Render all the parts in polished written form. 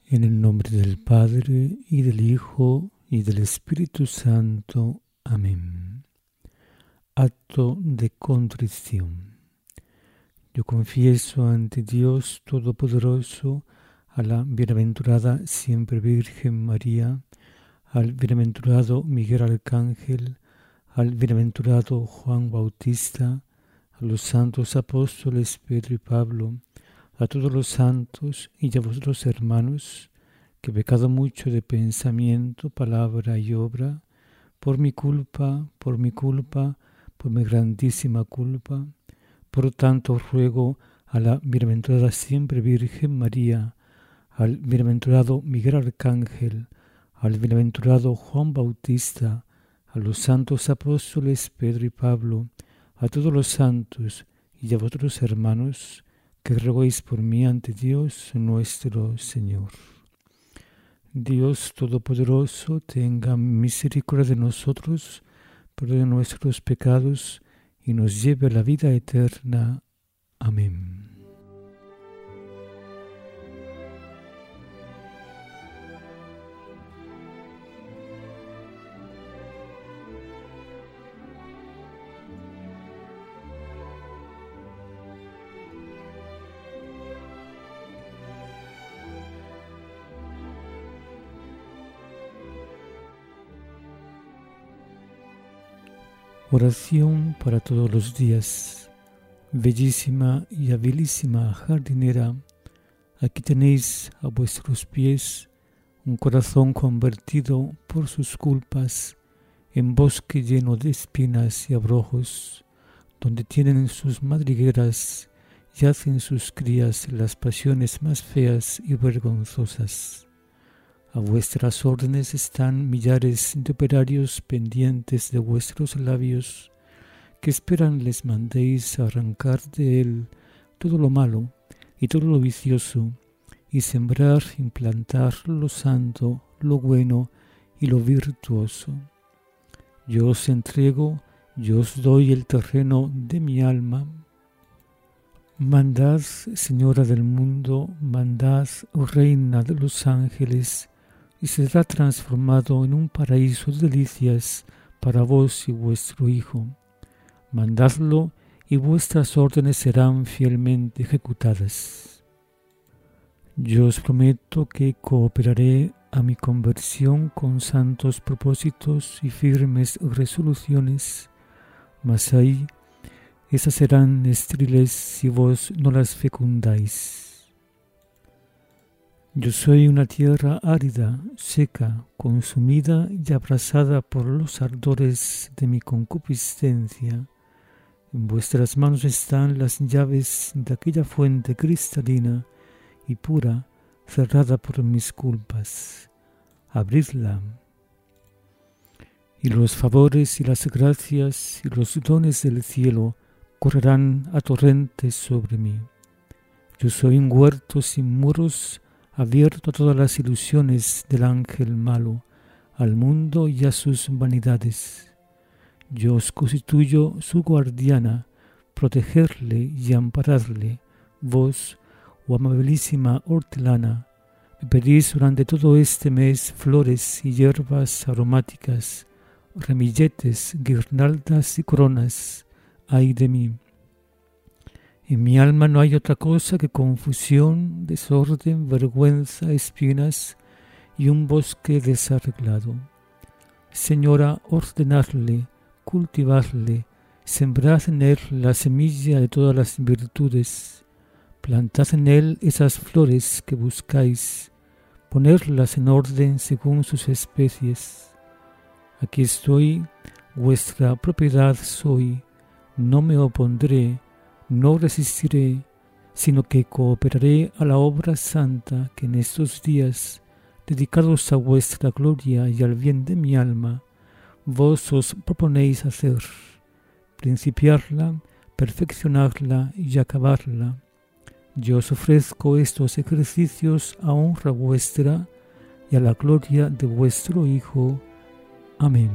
En el nombre del Padre, y del Hijo, y del Espíritu Santo. Amén. Acto de contrición. Yo confieso ante Dios Todopoderoso, a la bienaventurada siempre Virgen María, al bienaventurado Miguel Arcángel, al bienaventurado Juan Bautista, a los santos apóstoles Pedro y Pablo, a todos los santos y a vosotros hermanos, que he pecado mucho de pensamiento, palabra y obra, por mi culpa, por mi grandísima culpa. Por tanto ruego a la bienaventurada siempre Virgen María, al bienaventurado Miguel Arcángel, al bienaventurado Juan Bautista, a los santos apóstoles Pedro y Pablo, a todos los santos y a vosotros hermanos, que roguéis por mí ante Dios nuestro Señor. Dios Todopoderoso, tenga misericordia de nosotros, perdone nuestros pecados y nos lleve a la vida eterna. Amén. Oración para todos los días. Bellísima y habilísima jardinera, aquí tenéis a vuestros pies un corazón convertido por sus culpas en bosque lleno de espinas y abrojos, donde tienen sus madrigueras y hacen sus crías las pasiones más feas y vergonzosas. A vuestras órdenes están millares de operarios pendientes de vuestros labios, que esperan les mandéis arrancar de él todo lo malo y todo lo vicioso, y sembrar, implantar lo santo, lo bueno y lo virtuoso. Yo os entrego, yo os doy el terreno de mi alma. Mandad, Señora del mundo, mandad, Reina de los ángeles, y será transformado en un paraíso de delicias para vos y vuestro Hijo. Mandadlo, y vuestras órdenes serán fielmente ejecutadas. Yo os prometo que cooperaré a mi conversión con santos propósitos y firmes resoluciones, mas ahí esas serán estériles si vos no las fecundáis. Yo soy una tierra árida, seca, consumida y abrasada por los ardores de mi concupiscencia. En vuestras manos están las llaves de aquella fuente cristalina y pura, cerrada por mis culpas. Abridla. Y los favores y las gracias y los dones del cielo correrán a torrentes sobre mí. Yo soy un huerto sin muros, abierto a todas las ilusiones del ángel malo, al mundo y a sus vanidades. Yo os constituyo su guardiana, protegerle y ampararle. Vos, oh amabilísima hortelana, me pedís durante todo este mes flores y hierbas aromáticas, ramilletes, guirnaldas y coronas. Ay de mí. En mi alma no hay otra cosa que confusión, desorden, vergüenza, espinas y un bosque desarreglado. Señora, ordenadle, cultivadle, sembrad en él la semilla de todas las virtudes, plantad en él esas flores que buscáis, ponedlas en orden según sus especies. Aquí estoy, vuestra propiedad soy, no me opondré, no resistiré, sino que cooperaré a la obra santa que en estos días, dedicados a vuestra gloria y al bien de mi alma, vos os proponéis hacer, principiarla, perfeccionarla y acabarla. Yo os ofrezco estos ejercicios a honra vuestra y a la gloria de vuestro Hijo. Amén.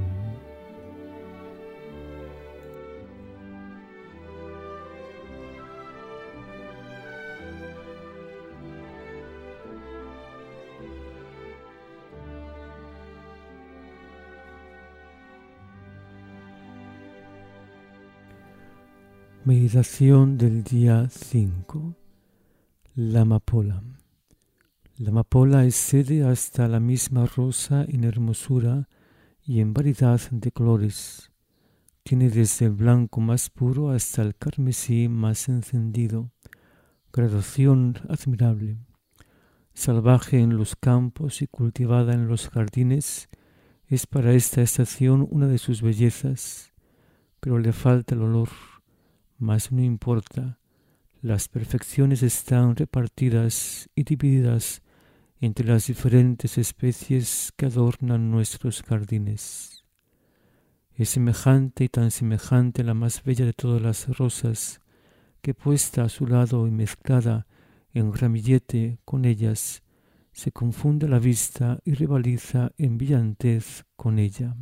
Meditación del día 5. La amapola. La amapola excede hasta la misma rosa en hermosura y en variedad de colores. Tiene desde el blanco más puro hasta el carmesí más encendido. Gradación admirable. Salvaje en los campos y cultivada en los jardines, es para esta estación una de sus bellezas, pero le falta el olor. Mas no importa, las perfecciones están repartidas y divididas entre las diferentes especies que adornan nuestros jardines. Es semejante y tan semejante a la más bella de todas las rosas, que puesta a su lado y mezclada en ramillete con ellas, se confunde la vista y rivaliza en brillantez con ella.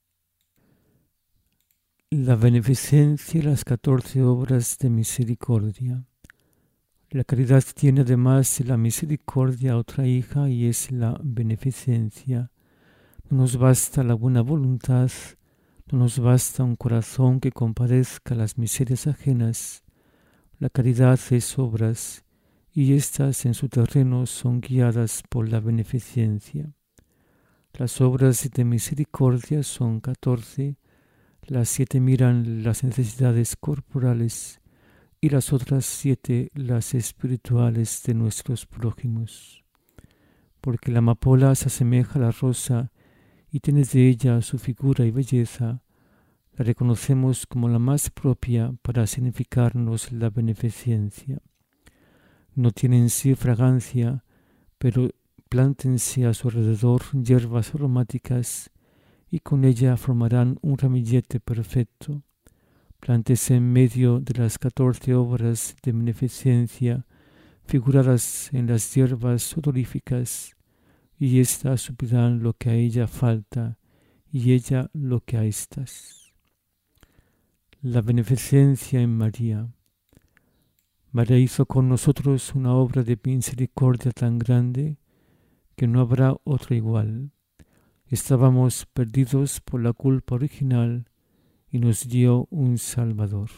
La beneficencia y las 14 obras de misericordia. La caridad tiene además de la misericordia otra hija y es la beneficencia. No nos basta la buena voluntad, no nos basta un corazón que compadezca las miserias ajenas. La caridad es obras y éstas en su terreno son guiadas por la beneficencia. Las obras de misericordia son 14. Las 7 miran las necesidades corporales y las otras 7 las espirituales de nuestros prójimos. Porque la amapola se asemeja a la rosa y tiene de ella su figura y belleza, la reconocemos como la más propia para significarnos la beneficencia. No tiene en sí fragancia, pero plántense a su alrededor hierbas aromáticas y con ella formarán un ramillete perfecto. Plántese en medio de las 14 obras de beneficencia figuradas en las hierbas odoríficas, y éstas suplirán lo que a ella falta, y ella lo que a éstas. La beneficencia en María. María hizo con nosotros una obra de misericordia tan grande que no habrá otra igual. Estábamos perdidos por la culpa original y nos dio un Salvador.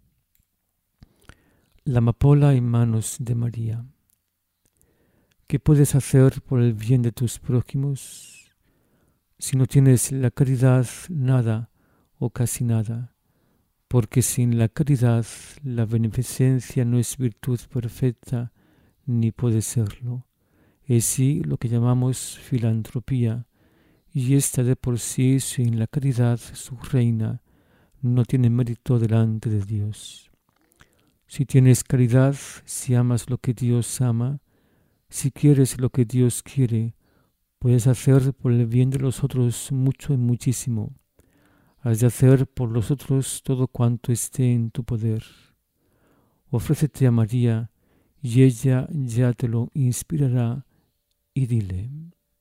La amapola en manos de María. ¿Qué puedes hacer por el bien de tus prójimos? Si no tienes la caridad, nada o casi nada, porque sin la caridad la beneficencia no es virtud perfecta ni puede serlo. Es sí lo que llamamos filantropía, y esta de por sí, sin la caridad, su reina, no tiene mérito delante de Dios. Si tienes caridad, si amas lo que Dios ama, si quieres lo que Dios quiere, puedes hacer por el bien de los otros mucho y muchísimo. Has de hacer por los otros todo cuanto esté en tu poder. Ofrécete a María y ella ya te lo inspirará y dile.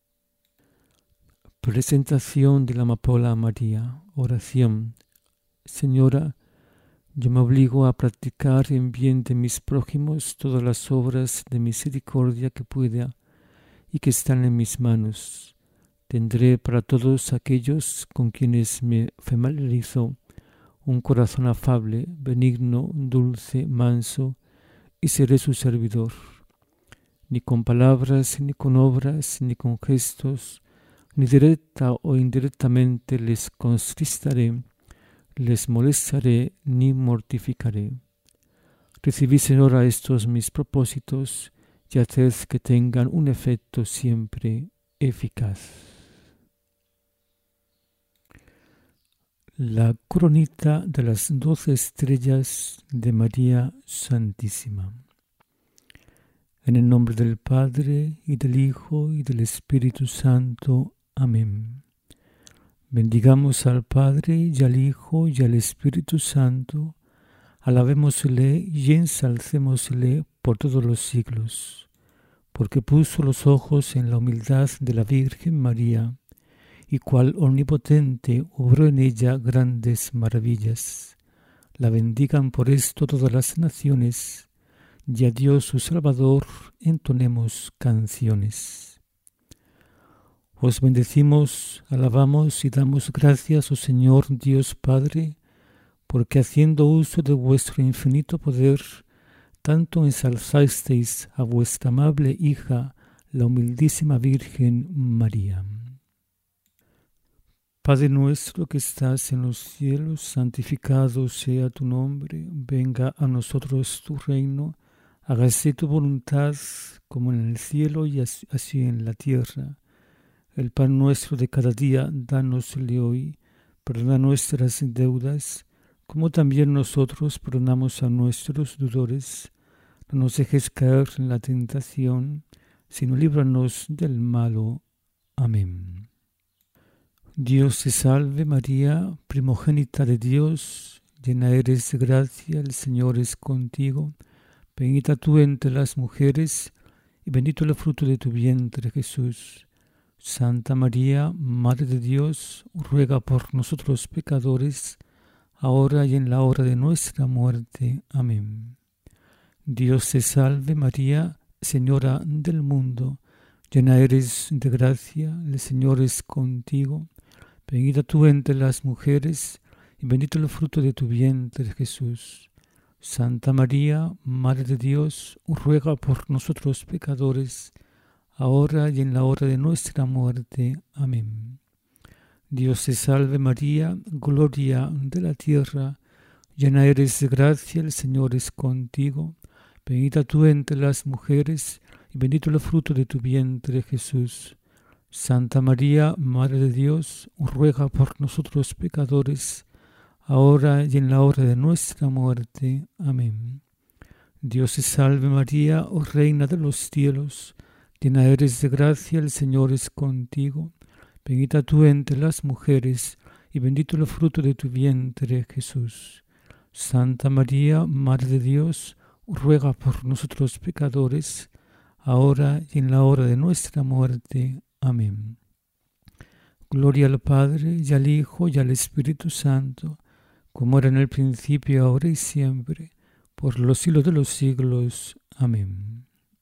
Presentación de la amapola a María. Oración. Señora, yo me obligo a practicar en bien de mis prójimos todas las obras de misericordia que pueda y que están en mis manos. Tendré para todos aquellos con quienes me familiarizo un corazón afable, benigno, dulce, manso, y seré su servidor. Ni con palabras, ni con obras, ni con gestos, ni directa o indirectamente les contristaré, les molestaré ni mortificaré. Recibid, Señora, estos mis propósitos y haced que tengan un efecto siempre eficaz. La coronita de las 12 estrellas de María Santísima. En el nombre del Padre, y del Hijo, y del Espíritu Santo. Amén. Bendigamos al Padre, y al Hijo, y al Espíritu Santo. Alabémosle y ensalcémosle por todos los siglos. Porque puso los ojos en la humildad de la Virgen María, y cual omnipotente obró en ella grandes maravillas. La bendigan por esto todas las naciones, y a Dios su Salvador entonemos canciones. Os bendecimos, alabamos y damos gracias, oh Señor Dios Padre, porque haciendo uso de vuestro infinito poder, tanto ensalzasteis a vuestra amable hija, la humildísima Virgen María. Padre nuestro que estás en los cielos, santificado sea tu nombre, venga a nosotros tu reino, hágase tu voluntad como en el cielo y así en la tierra. El pan nuestro de cada día, dánosle hoy, perdona nuestras deudas, como también nosotros perdonamos a nuestros deudores. No nos dejes caer en la tentación, sino líbranos del malo. Amén. Dios te salve María, primogénita de Dios, llena eres de gracia, el Señor es contigo. Bendita tú entre las mujeres, y bendito el fruto de tu vientre, Jesús. Santa María, Madre de Dios, ruega por nosotros pecadores, ahora y en la hora de nuestra muerte. Amén. Dios te salve María, Señora del mundo, llena eres de gracia, el Señor es contigo. Bendita tú entre las mujeres, y bendito el fruto de tu vientre, Jesús. Santa María, Madre de Dios, ruega por nosotros pecadores, ahora y en la hora de nuestra muerte. Amén. Dios te salve María, gloria de la tierra, llena eres de gracia, el Señor es contigo. Bendita tú entre las mujeres, y bendito el fruto de tu vientre, Jesús. Santa María, Madre de Dios, ruega por nosotros pecadores, ahora y en la hora de nuestra muerte. Amén. Dios te salve María, oh Reina de los cielos, llena eres de gracia, el Señor es contigo. Bendita tú entre las mujeres, y bendito el fruto de tu vientre, Jesús. Santa María, Madre de Dios, ruega por nosotros pecadores, ahora y en la hora de nuestra muerte. Amén. Gloria al Padre, y al Hijo, y al Espíritu Santo, como era en el principio, ahora y siempre, por los siglos de los siglos. Amén.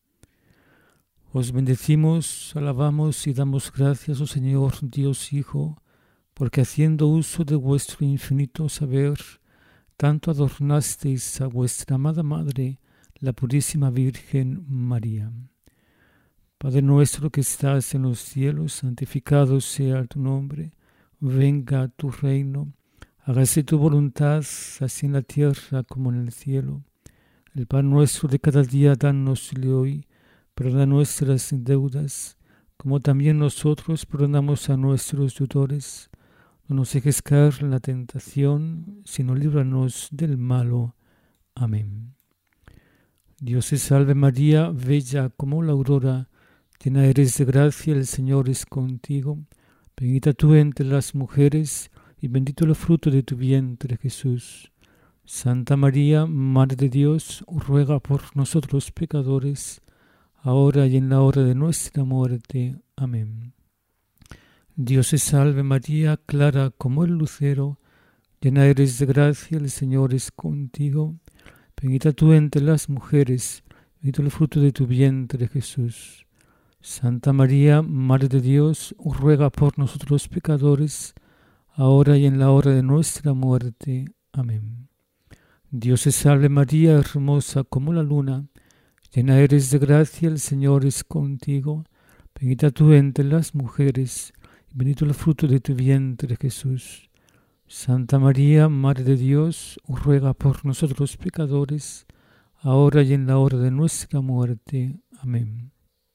Os bendecimos, alabamos y damos gracias, oh Señor, Dios Hijo, porque haciendo uso de vuestro infinito saber, tanto adornasteis a vuestra amada Madre, la Purísima Virgen María. Padre nuestro que estás en los cielos, santificado sea tu nombre, venga tu reino, hágase tu voluntad, así en la tierra como en el cielo. El pan nuestro de cada día, dánosle hoy, perdona nuestras deudas, como también nosotros perdonamos a nuestros deudores. No nos dejes caer en la tentación, sino líbranos del malo. Amén. Dios te salve María, bella como la aurora, llena eres de gracia, el Señor es contigo. Bendita tú entre las mujeres, y bendito el fruto de tu vientre, Jesús. Santa María, Madre de Dios, ruega por nosotros pecadores, ahora y en la hora de nuestra muerte. Amén. Dios te salve María, clara como el lucero, llena eres de gracia, el Señor es contigo. Bendita tú entre las mujeres, bendito el fruto de tu vientre, Jesús. Santa María, Madre de Dios, ruega por nosotros pecadores, ahora y en la hora de nuestra muerte. Amén. Dios te salve María, hermosa como la luna, llena eres de gracia, el Señor es contigo. Bendita tú entre las mujeres, y bendito el fruto de tu vientre, Jesús. Santa María, Madre de Dios, ruega por nosotros pecadores, ahora y en la hora de nuestra muerte. Amén.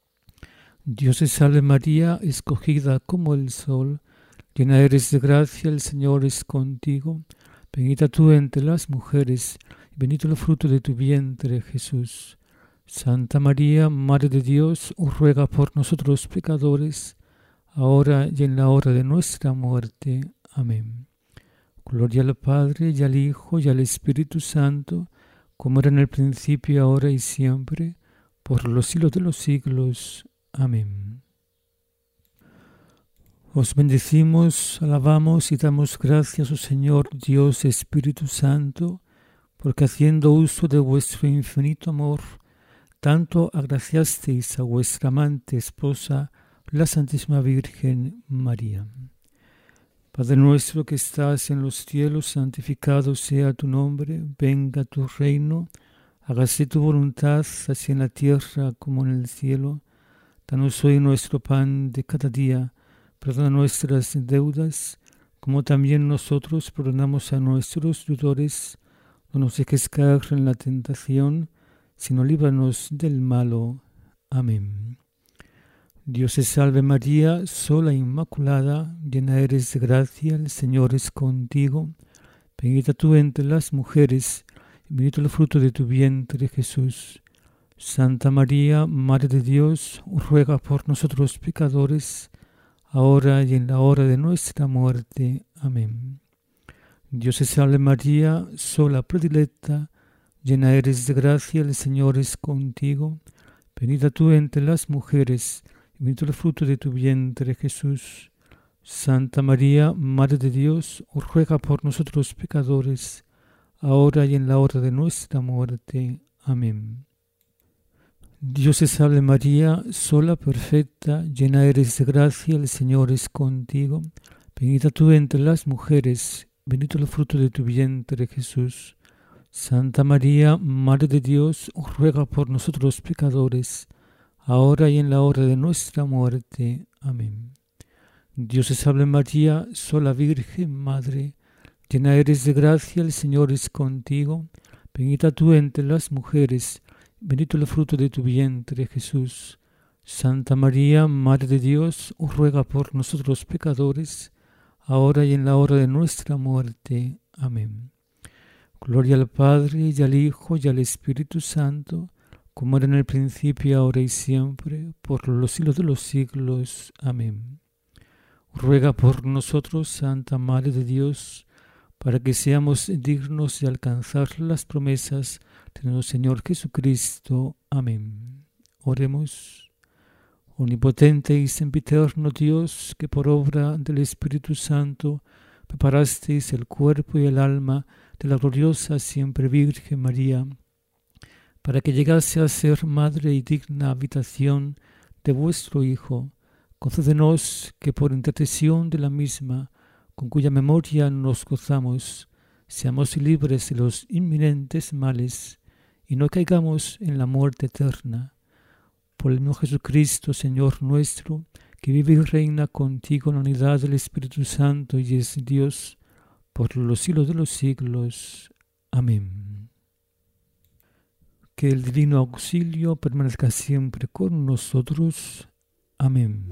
Dios te salve María, escogida como el sol, llena eres de gracia, el Señor es contigo. Bendita tú entre las mujeres, y bendito el fruto de tu vientre, Jesús. Santa María, Madre de Dios, ruega por nosotros pecadores, ahora y en la hora de nuestra muerte. Amén. Gloria al Padre, y al Hijo, y al Espíritu Santo, como era en el principio, ahora y siempre, por los siglos de los siglos. Amén. Os bendecimos, alabamos y damos gracias, oh Señor Dios Espíritu Santo, porque haciendo uso de vuestro infinito amor, tanto agraciasteis a vuestra amante esposa, la Santísima Virgen María. Padre nuestro que estás en los cielos, santificado sea tu nombre, venga tu reino, hágase tu voluntad, así en la tierra como en el cielo. Danos hoy nuestro pan de cada día, perdona nuestras deudas, como también nosotros perdonamos a nuestros deudores. No nos dejes caer en la tentación, sino líbranos del malo. Amén. Dios te salve María, sola e inmaculada, llena eres de gracia, el Señor es contigo. Bendita tú entre las mujeres, y bendito el fruto de tu vientre, Jesús. Santa María, Madre de Dios, ruega por nosotros pecadores, ahora y en la hora de nuestra muerte. Amén. Dios te salve María, sola predilecta, llena eres de gracia, el Señor es contigo. Bendita tú entre las mujeres, y bendito el fruto de tu vientre, Jesús. Santa María, Madre de Dios, ruega por nosotros pecadores, ahora y en la hora de nuestra muerte. Amén. Dios te salve María, sola perfecta, llena eres de gracia, el Señor es contigo. Bendita tú entre las mujeres, bendito el fruto de tu vientre, Jesús. Santa María, Madre de Dios, ruega por nosotros pecadores, ahora y en la hora de nuestra muerte. Amén. Dios te salve María, sola Virgen Madre, llena eres de gracia, el Señor es contigo. Bendita tú entre las mujeres, bendito el fruto de tu vientre, Jesús. Santa María, Madre de Dios, ruega por nosotros pecadores, ahora y en la hora de nuestra muerte. Amén. Gloria al Padre, y al Hijo, y al Espíritu Santo, como era en el principio, ahora y siempre, por los siglos de los siglos. Amén. Ruega por nosotros, Santa Madre de Dios, para que seamos dignos de alcanzar las promesas de nuestro Señor Jesucristo. Amén. Oremos. Omnipotente y sempiterno Dios, que por obra del Espíritu Santo preparasteis el cuerpo y el alma de la gloriosa siempre Virgen María, para que llegase a ser madre y digna habitación de vuestro Hijo, concédenos que por intercesión de la misma, con cuya memoria nos gozamos, seamos libres de los inminentes males y no caigamos en la muerte eterna. Por el mismo Jesucristo, Señor nuestro, que vive y reina contigo en la unidad del Espíritu Santo y es Dios, por los siglos de los siglos. Amén. Que el divino auxilio permanezca siempre con nosotros. Amén.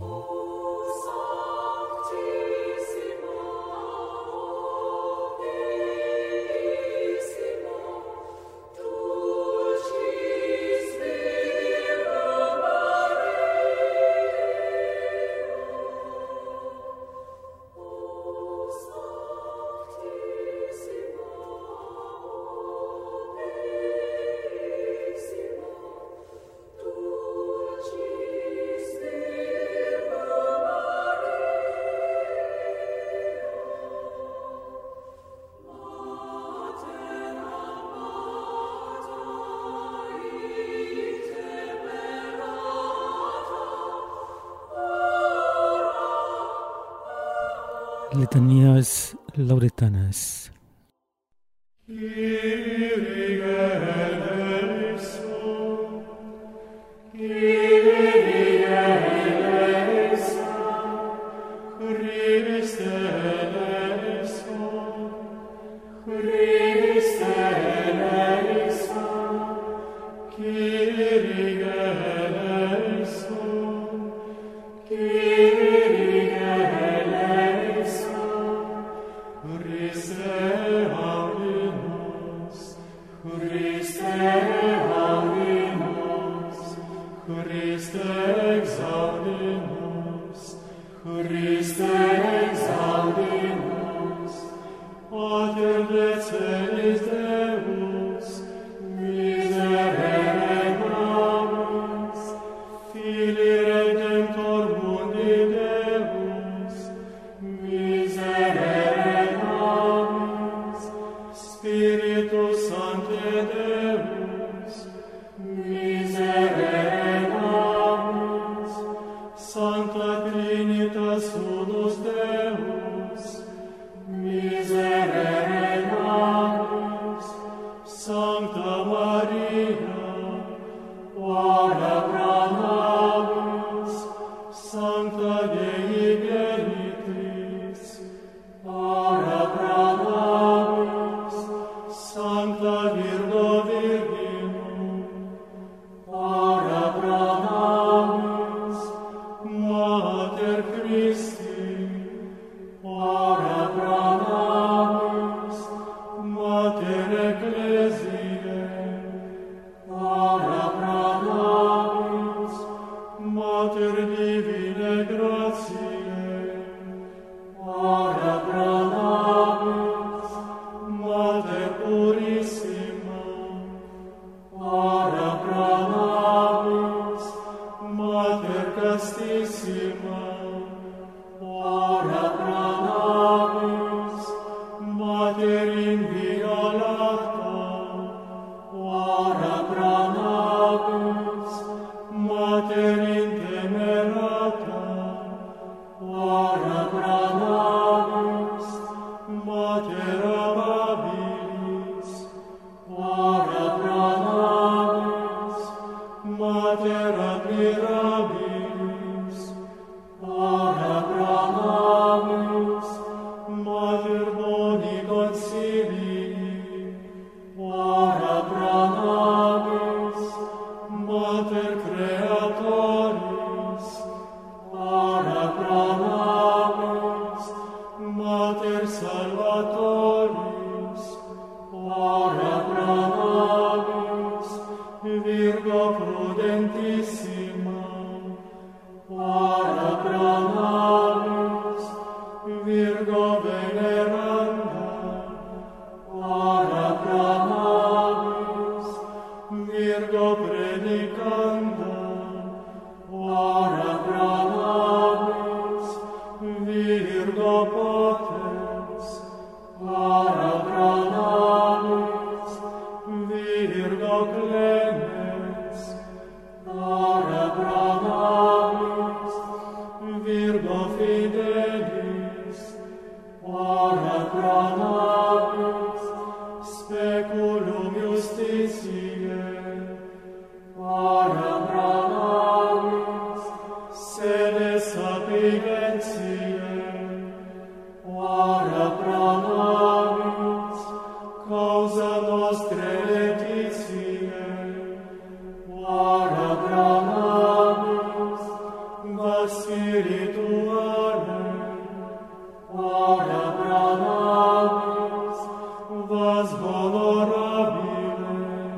Letanías lauretanas. Sancta Trinitas unus Deus, Mater amabilis, ora pro nobis. Mater admirabilis, ora pro nobis. Mater boni consilii, ora pro nobis. Mater creatoris, ora pro nobis. Mater salvatoris, ora pro nobis. Virgo prudentissima, ora pro nobis. Virgo veneranda, ora pro nobis. Virgo predicanda, ora pro nobis. Virgo potens, ora pro nobis. Virgo clemens, ora pro nobis. Virgo fidelis, ora pro nobis. Speculum justitiae, ora pro nobis. Sede sapientiae, ora pro nobis. Causa nostre letitiae, ora pro nobis. Vas spirituale, ora pro nobis. Vas honorabile,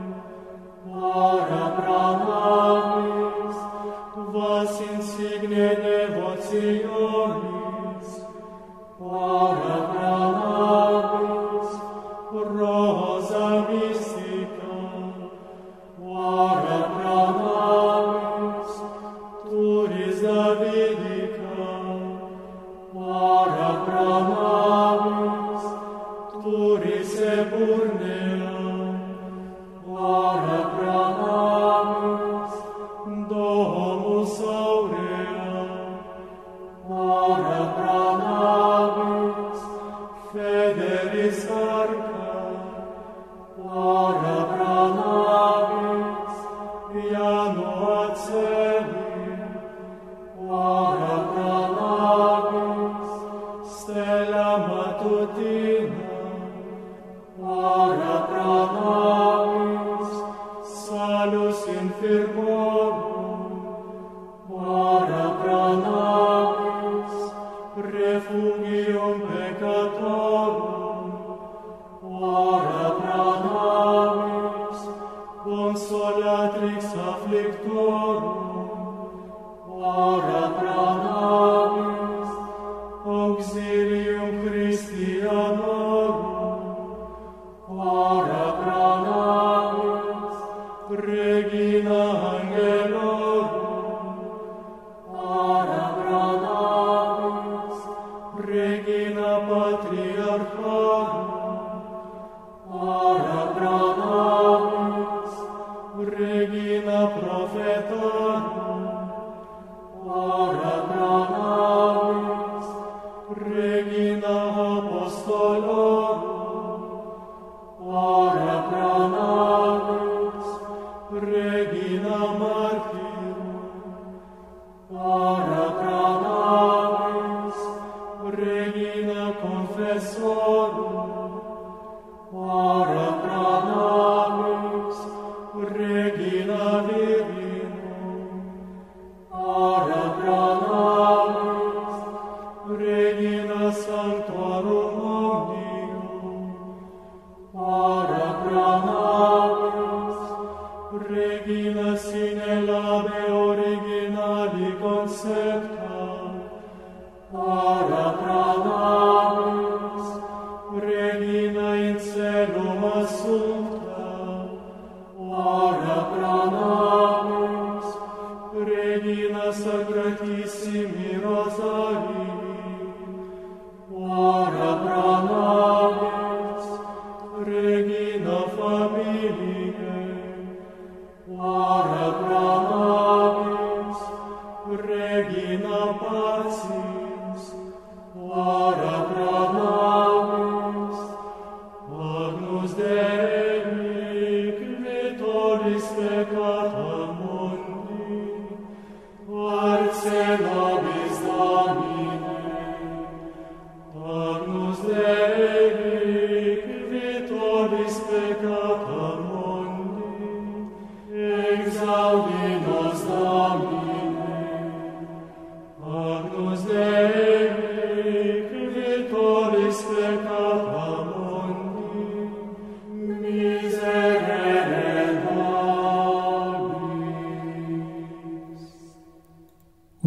ora pro nobis. Vas insigne devotionis, ora pro nobis. Rosa mystica, ora pro nobis. Turis Davidica, ora pro nobis. Turis eburnea, ora pro nobis. Domus aurea, ora pro nobis. Federis arca, ora pro nobis. Janua celi, ora pro nobis. Stella matutina, ora pro nobis. Salus infirmorum, ora pro nobis. Refugium peccatorum, ora pro nobis. Consolatrix afflictorum, ora pro nobis. Auxilium Christianorum, ora pro nobis. Regina angelorum, ora pro nobis. Regina patriarcharum, ora pro nobis. Regina prophetarum, ora pro nobis. Regina apostolorum, ora pro nobis. Regina martyrum, ora pro nobis. Regina confessorum, ora pro nobis. Regina virinum, ora pro nobis. Regina sanctorum omnium, ora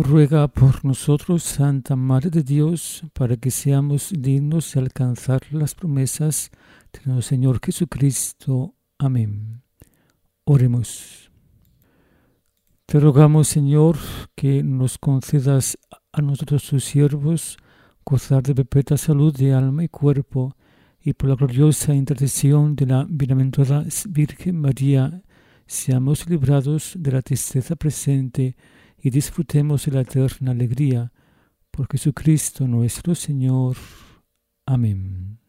Ruega por nosotros, Santa Madre de Dios, para que seamos dignos de alcanzar las promesas de nuestro Señor Jesucristo. Amén. Oremos. Te rogamos, Señor, que nos concedas a nosotros tus siervos gozar de perpetua salud de alma y cuerpo, y por la gloriosa intercesión de la bienaventurada Virgen María, seamos librados de la tristeza presente y disfrutemos de la eterna alegría. Por Jesucristo nuestro Señor. Amén.